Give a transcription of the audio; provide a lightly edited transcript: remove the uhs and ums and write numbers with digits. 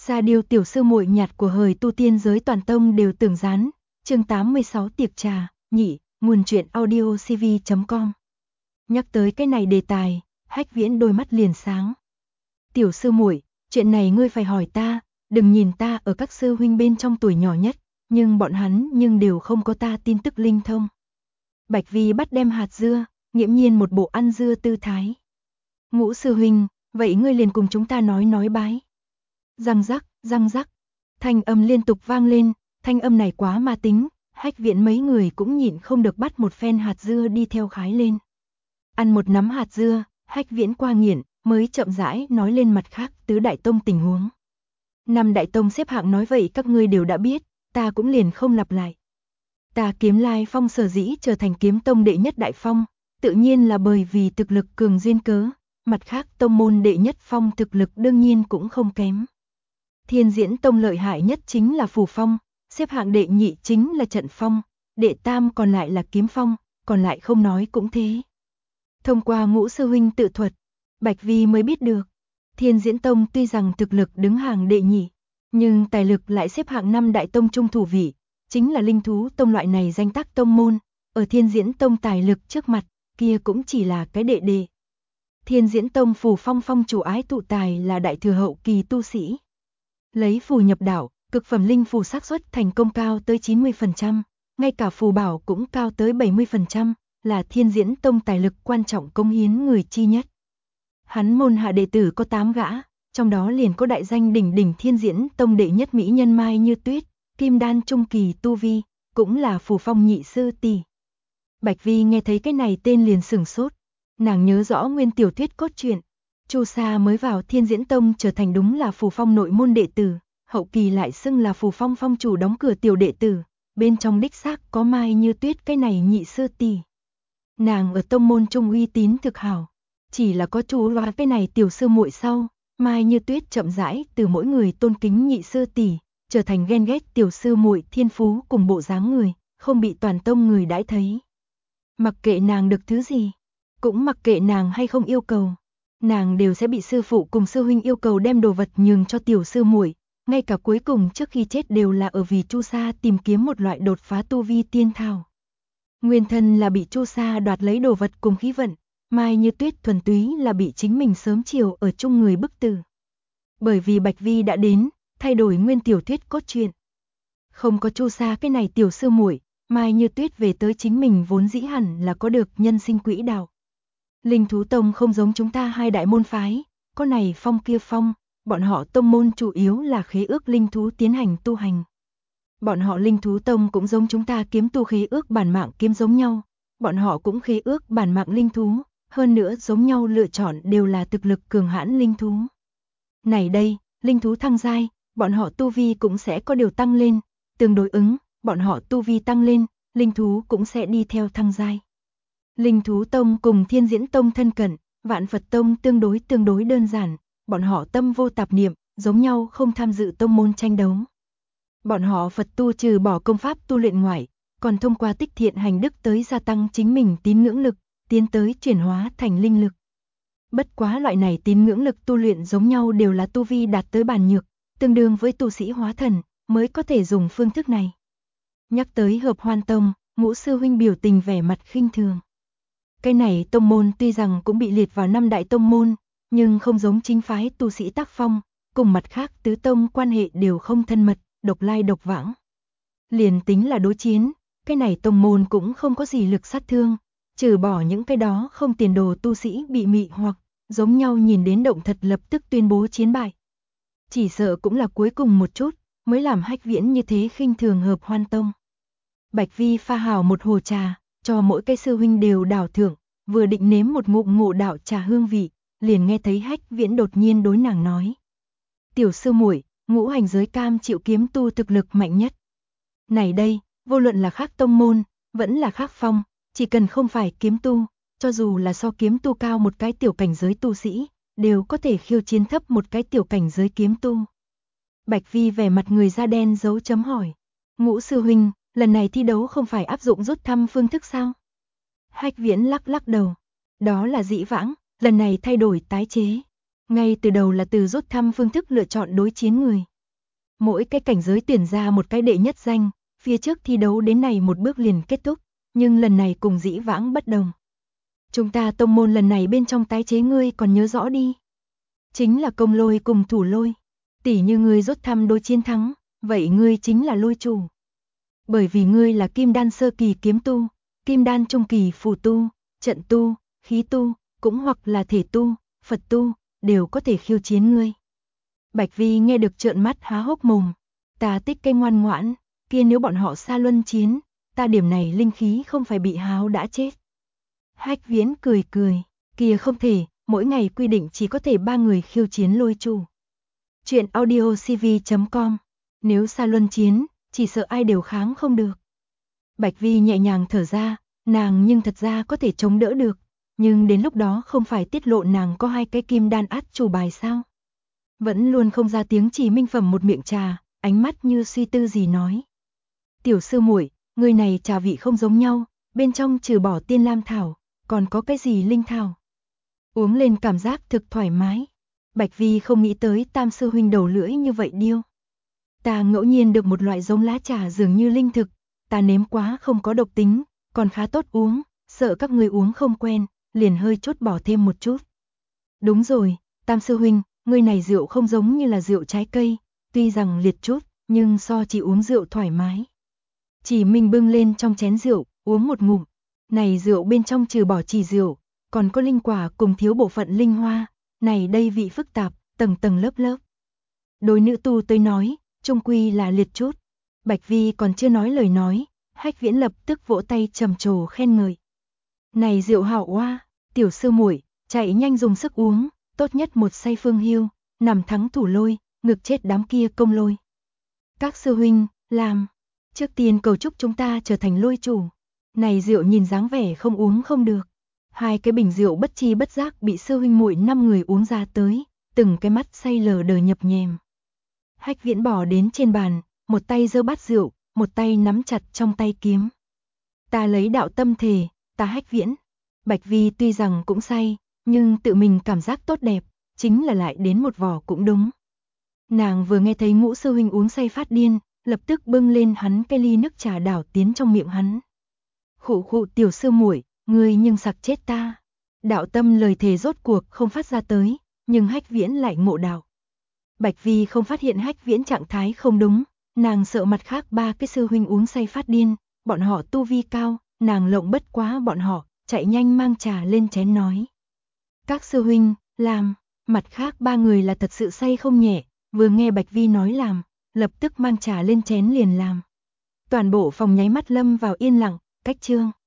Sa Điêu tiểu sư muội nhạt của hời tu tiên giới toàn tông đều tưởng gián. Chương 86 tiệc trà, nhị, nguồn truyện audio cv.com. Nhắc tới cái này đề tài, Hách Viễn đôi mắt liền sáng. Tiểu sư muội, chuyện này ngươi phải hỏi ta, đừng nhìn ta ở các sư huynh bên trong tuổi nhỏ nhất, nhưng bọn hắn đều không có ta tin tức linh thông. Bạch Vi bắt đem hạt dưa, nghiễm nhiên một bộ ăn dưa tư thái. Ngũ sư huynh, vậy ngươi liền cùng chúng ta nói bái. Răng rắc, thanh âm liên tục vang lên, thanh âm này quá ma tính, Hách Viễn mấy người cũng nhịn không được bắt một phen hạt dưa đi theo khái lên. Ăn một nắm hạt dưa, Hách Viễn qua nghiện, mới chậm rãi nói lên mặt khác tứ đại tông tình huống. Năm đại tông xếp hạng nói vậy các ngươi đều đã biết, ta cũng liền không lặp lại. Ta Kiếm Lai Phong sở dĩ trở thành kiếm tông đệ nhất đại phong, tự nhiên là bởi vì thực lực cường duyên cớ, mặt khác tông môn đệ nhất phong thực lực đương nhiên cũng không kém. Thiên Diễn Tông lợi hại nhất chính là Phù Phong, xếp hạng đệ nhị chính là Trận Phong, đệ tam còn lại là Kiếm Phong, còn lại không nói cũng thế. Thông qua Ngũ sư huynh tự thuật, Bạch Vi mới biết được, Thiên Diễn Tông tuy rằng thực lực đứng hàng đệ nhị, nhưng tài lực lại xếp hạng năm đại tông trung thủ vị, chính là linh thú tông loại này danh tác tông môn, ở Thiên Diễn Tông tài lực trước mặt, kia cũng chỉ là cái đệ đệ. Thiên Diễn Tông Phù Phong phong chủ ái tụ tài là đại thừa hậu kỳ tu sĩ. Lấy phù nhập đạo, cực phẩm linh phù xác suất thành công cao tới 90%, ngay cả phù bảo cũng cao tới 70%, là Thiên Diễn Tông tài lực quan trọng công hiến người chi nhất. Hắn môn hạ đệ tử có 8 gã, trong đó liền có đại danh đỉnh đỉnh Thiên Diễn Tông đệ nhất mỹ nhân Mai Như Tuyết, kim đan trung kỳ tu vi, cũng là Phù Phong nhị sư tỷ. Bạch Vi nghe thấy cái này tên liền sửng sốt, nàng nhớ rõ nguyên tiểu thuyết cốt truyện. Chu Sa mới vào Thiên Diễn Tông trở thành đúng là Phù Phong nội môn đệ tử, hậu kỳ lại xưng là Phù Phong phong chủ đóng cửa tiểu đệ tử, bên trong đích xác có Mai Như Tuyết cái này nhị sư tỷ. Nàng ở tông môn trung uy tín thực hảo, chỉ là có chú loa cái này tiểu sư muội sau, Mai Như Tuyết chậm rãi từ mỗi người tôn kính nhị sư tỷ, trở thành ghen ghét tiểu sư muội thiên phú cùng bộ dáng người, không bị toàn tông người đãi thấy. Mặc kệ nàng được thứ gì, cũng mặc kệ nàng hay không yêu cầu, nàng đều sẽ bị sư phụ cùng sư huynh yêu cầu đem đồ vật nhường cho tiểu sư muội, ngay cả cuối cùng trước khi chết đều là ở vì Chu Sa tìm kiếm một loại đột phá tu vi tiên thảo. Nguyên thân là bị Chu Sa đoạt lấy đồ vật cùng khí vận, Mai Như Tuyết thuần túy là bị chính mình sớm chiều ở chung người bức tử. Bởi vì Bạch Vi đã đến, thay đổi nguyên tiểu thuyết cốt truyện. Không có Chu Sa cái này tiểu sư muội, Mai Như Tuyết về tới chính mình vốn dĩ hẳn là có được nhân sinh quỹ đạo. Linh thú tông không giống chúng ta hai đại môn phái, có này phong kia phong, bọn họ tông môn chủ yếu là khế ước linh thú tiến hành tu hành. Bọn họ linh thú tông cũng giống chúng ta kiếm tu khế ước bản mạng kiếm giống nhau, bọn họ cũng khế ước bản mạng linh thú, hơn nữa giống nhau lựa chọn đều là thực lực cường hãn linh thú. Này đây, linh thú thăng giai, bọn họ tu vi cũng sẽ có điều tăng lên, tương đối ứng, bọn họ tu vi tăng lên, linh thú cũng sẽ đi theo thăng giai. Linh thú tông cùng Thiên Diễn Tông thân cận, Vạn Phật Tông tương đối đơn giản, bọn họ tâm vô tạp niệm, giống nhau không tham dự tông môn tranh đấu. Bọn họ Phật tu trừ bỏ công pháp tu luyện ngoại, còn thông qua tích thiện hành đức tới gia tăng chính mình tín ngưỡng lực, tiến tới chuyển hóa thành linh lực. Bất quá loại này tín ngưỡng lực tu luyện giống nhau đều là tu vi đạt tới bàn nhược, tương đương với tu sĩ hóa thần, mới có thể dùng phương thức này. Nhắc tới Hợp Hoan Tông, Ngũ sư huynh biểu tình vẻ mặt khinh thường. Cái này tông môn tuy rằng cũng bị liệt vào năm đại tông môn, nhưng không giống chính phái tu sĩ tác phong, cùng mặt khác tứ tông quan hệ đều không thân mật, độc lai độc vãng. Liền tính là đối chiến, cái này tông môn cũng không có gì lực sát thương, trừ bỏ những cái đó không tiền đồ tu sĩ bị mị hoặc giống nhau nhìn đến động thật lập tức tuyên bố chiến bại. Chỉ sợ cũng là cuối cùng một chút, mới làm Hách Viễn như thế khinh thường Hợp Hoan Tông. Bạch Vi pha hảo một hồ trà, cho mỗi cái sư huynh đều đảo thưởng, vừa định nếm một ngụm ngộ đạo trà hương vị, liền nghe thấy Hách Viễn đột nhiên đối nàng nói. Tiểu sư muội, ngũ hành giới cam chịu kiếm tu thực lực mạnh nhất. Này đây, vô luận là khác tông môn, vẫn là khác phong, chỉ cần không phải kiếm tu, cho dù là so kiếm tu cao một cái tiểu cảnh giới tu sĩ, đều có thể khiêu chiến thấp một cái tiểu cảnh giới kiếm tu. Bạch Vi vẻ mặt người da đen dấu chấm hỏi. Ngũ sư huynh, lần này thi đấu không phải áp dụng rút thăm phương thức sao? Hách Viễn lắc đầu. Đó là dĩ vãng, lần này thay đổi tái chế. Ngay từ đầu là từ rút thăm phương thức lựa chọn đối chiến người, Mỗi cái cảnh giới tuyển ra một cái đệ nhất danh, phía trước thi đấu đến này một bước liền kết thúc, nhưng lần này cùng dĩ vãng bất đồng. Chúng ta tông môn lần này bên trong tái chế ngươi còn nhớ rõ đi. Chính là công lôi cùng thủ lôi. Tỉ như ngươi rốt thăm đối chiến thắng, vậy ngươi chính là lôi chủ. Bởi vì ngươi là kim đan sơ kỳ kiếm tu, kim đan trung kỳ phù tu, trận tu, khí tu, cũng hoặc là thể tu, Phật tu, đều có thể khiêu chiến ngươi. Bạch Vi nghe được trợn mắt há hốc mồm. Ta tích cây ngoan ngoãn, kia nếu bọn họ xa luân chiến, ta điểm này linh khí không phải bị háo đã chết. Hách Viễn cười cười, kia không thể, mỗi ngày quy định chỉ có thể 3 người khiêu chiến lôi chủ. Chuyện audiocv.com, nếu xa luân chiến, chỉ sợ ai đều kháng không được. Bạch Vi nhẹ nhàng thở ra, nàng nhưng thật ra có thể chống đỡ được, nhưng đến lúc đó không phải tiết lộ nàng có 2 cái kim đan át chủ bài sao? Vẫn luôn không ra tiếng chỉ minh phẩm một miệng trà, ánh mắt như suy tư gì nói. Tiểu sư muội, người này trà vị không giống nhau, bên trong trừ bỏ tiên lam thảo, còn có cái gì linh thảo. Uống lên cảm giác thực thoải mái. Bạch Vi không nghĩ tới Tam sư huynh đầu lưỡi như vậy điêu. Ta ngẫu nhiên được một loại giống lá trà dường như linh thực, ta nếm quá không có độc tính, còn khá tốt uống, sợ các người uống không quen, liền hơi chút bỏ thêm một chút. Đúng rồi, Tam sư huynh, người này rượu không giống như là rượu trái cây, tuy rằng liệt chút, nhưng so chỉ uống rượu thoải mái. Chỉ mình bưng lên trong chén rượu, uống một ngụm. Này rượu bên trong trừ bỏ chỉ rượu, còn có linh quả cùng thiếu bộ phận linh hoa, này đây vị phức tạp, tầng tầng lớp lớp. Đối nữ tu tới nói, trung quy là liệt chút. Bạch Vi còn chưa nói lời nói, Hách Viễn lập tức vỗ tay trầm trồ khen ngợi. Này rượu hảo oa, tiểu sư muội, chạy nhanh dùng sức uống, tốt nhất một say phương hiêu, nằm thắng thủ lôi, ngược chết đám kia công lôi. Các sư huynh, làm, trước tiên cầu chúc chúng ta trở thành lôi chủ. Này rượu nhìn dáng vẻ không uống không được. 2 cái bình rượu bất chi bất giác bị sư huynh muội 5 người uống ra tới, từng cái mắt say lờ đờ nhập nhèm. Hách Viễn bỏ đến trên bàn, một tay giơ bát rượu, một tay nắm chặt trong tay kiếm. Ta lấy đạo tâm thề, ta Hách Viễn. Bạch Vi tuy rằng cũng say, nhưng tự mình cảm giác tốt đẹp, chính là lại đến một vò cũng đúng. Nàng vừa nghe thấy Ngũ sư huynh uống say phát điên, lập tức bưng lên hắn cái ly nước trà đảo tiến trong miệng hắn. Khụ khụ tiểu sư muội, ngươi nhưng sặc chết ta. Đạo tâm lời thề rốt cuộc không phát ra tới, nhưng Hách Viễn lại ngộ đạo. Bạch Vi không phát hiện Hách Viễn trạng thái không đúng, nàng sợ mặt khác 3 cái sư huynh uống say phát điên, bọn họ tu vi cao, nàng lộng bất quá bọn họ, chạy nhanh mang trà lên chén nói. Các sư huynh, làm, mặt khác 3 người là thật sự say không nhẹ, vừa nghe Bạch Vi nói làm, lập tức mang trà lên chén liền làm. Toàn bộ phòng nháy mắt lâm vào yên lặng, cách chương.